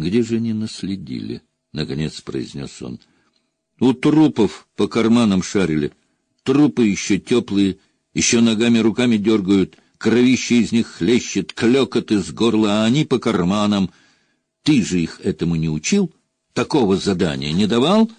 Где же они наследили? — наконец произнес он. — У трупов по карманам шарили. Трупы еще теплые, еще ногами, руками дергают, кровище из них хлещет, клёкот из горла, а они по карманам. Ты же их этому не учил? Такого задания не давал?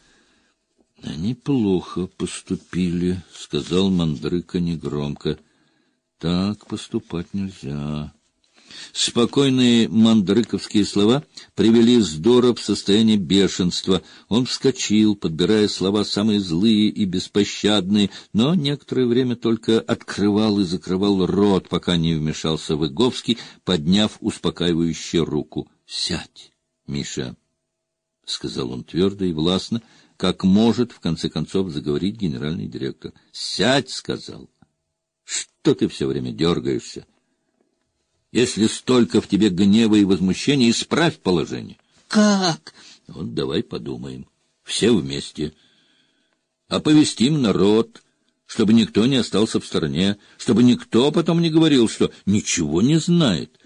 — Они плохо поступили, — сказал Мандрыка негромко. — Так поступать нельзя. Спокойные мандрыковские слова привели Здора в состояние бешенства. Он вскочил, подбирая слова самые злые и беспощадные, но некоторое время только открывал и закрывал рот, пока не вмешался Выговский, подняв успокаивающую руку. — Сядь, Миша, — сказал он твердо и властно, как может, в конце концов, заговорить генеральный директор. — Сядь, — сказал. — Что ты все время дергаешься? Если столько в тебе гнева и возмущения, исправь положение. — Как? — Вот давай подумаем. Все вместе. Оповестим народ, чтобы никто не остался в стороне, чтобы никто потом не говорил, что ничего не знает.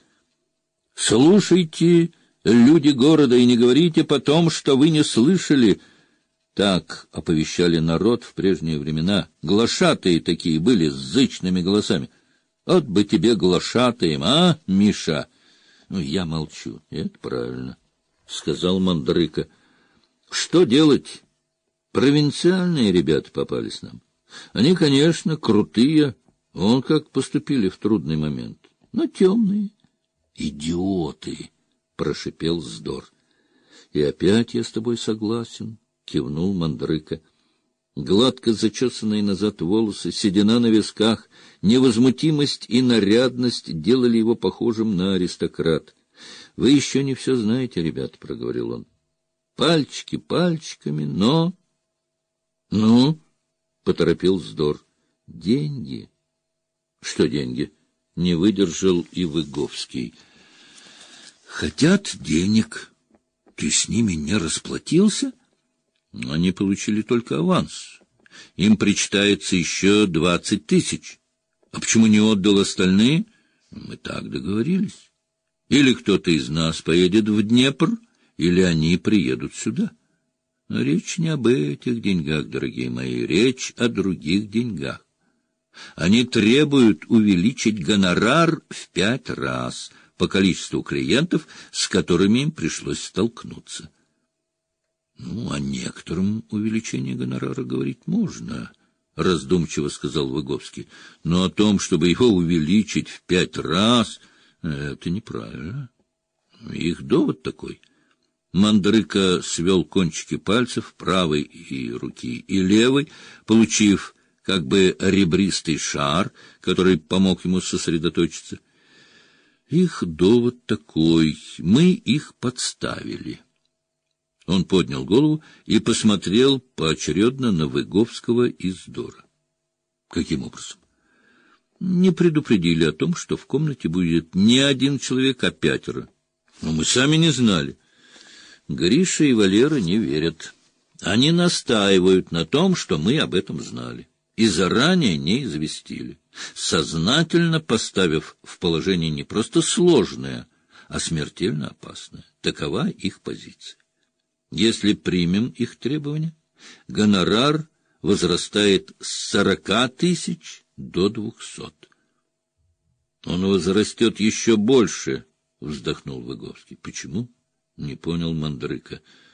Слушайте, люди города, и не говорите потом, что вы не слышали. Так оповещали народ в прежние времена. Глашатые такие были с зычными голосами. Вот бы тебе глашатаем, а, Миша? Ну, я молчу. Это правильно, — сказал Мандрыка. Что делать? Провинциальные ребята попались нам. Они, конечно, крутые. Вон как поступили в трудный момент. Но темные. Идиоты, — прошипел Здор. И опять я с тобой согласен, — кивнул Мандрыка. Гладко зачесанные назад волосы, седина на висках, невозмутимость и нарядность делали его похожим на аристократа. — Вы еще не все знаете, ребята, — проговорил он. — Пальчики пальчиками, но... — Ну, — поторопил Здор. — Деньги. — Что деньги? — не выдержал и Выговский. — Хотят денег. Ты с ними не расплатился? — Они получили только аванс. Им причитается еще 20 тысяч. А почему не отдал остальные? Мы так договорились. Или кто-то из нас поедет в Днепр, или они приедут сюда. Но речь не об этих деньгах, дорогие мои, речь о других деньгах. Они требуют увеличить гонорар в 5 раз по количеству клиентов, с которыми им пришлось столкнуться. — Ну, о некотором увеличении гонорара говорить можно, — раздумчиво сказал Выговский. — Но о том, чтобы его увеличить в 5 раз, это неправильно. Их довод такой. Мандрыка свел кончики пальцев правой и руки и левой, получив как бы ребристый шар, который помог ему сосредоточиться. Их довод такой. Мы их подставили. Он поднял голову и посмотрел поочередно на Выговского и Здора. — Каким образом? — Не предупредили о том, что в комнате будет не 1 человек, а 5. Но мы сами не знали. Гриша и Валера не верят. Они настаивают на том, что мы об этом знали, и заранее не известили, сознательно поставив в положение не просто сложное, а смертельно опасное. Такова их позиция. Если примем их требования, гонорар возрастает с 40 тысяч до 200. — Он возрастет еще больше, — вздохнул Выговский. — Почему? — не понял Мандрыка.